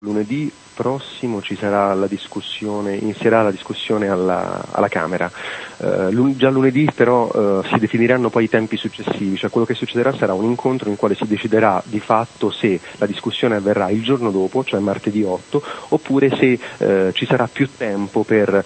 Lunedì prossimo ci sarà la discussione, inizierà la discussione alla Camera. Già lunedì però si definiranno poi i tempi successivi, cioè quello che succederà sarà un incontro in quale si deciderà di fatto se la discussione avverrà il giorno dopo, cioè martedì 8, oppure se ci sarà più tempo per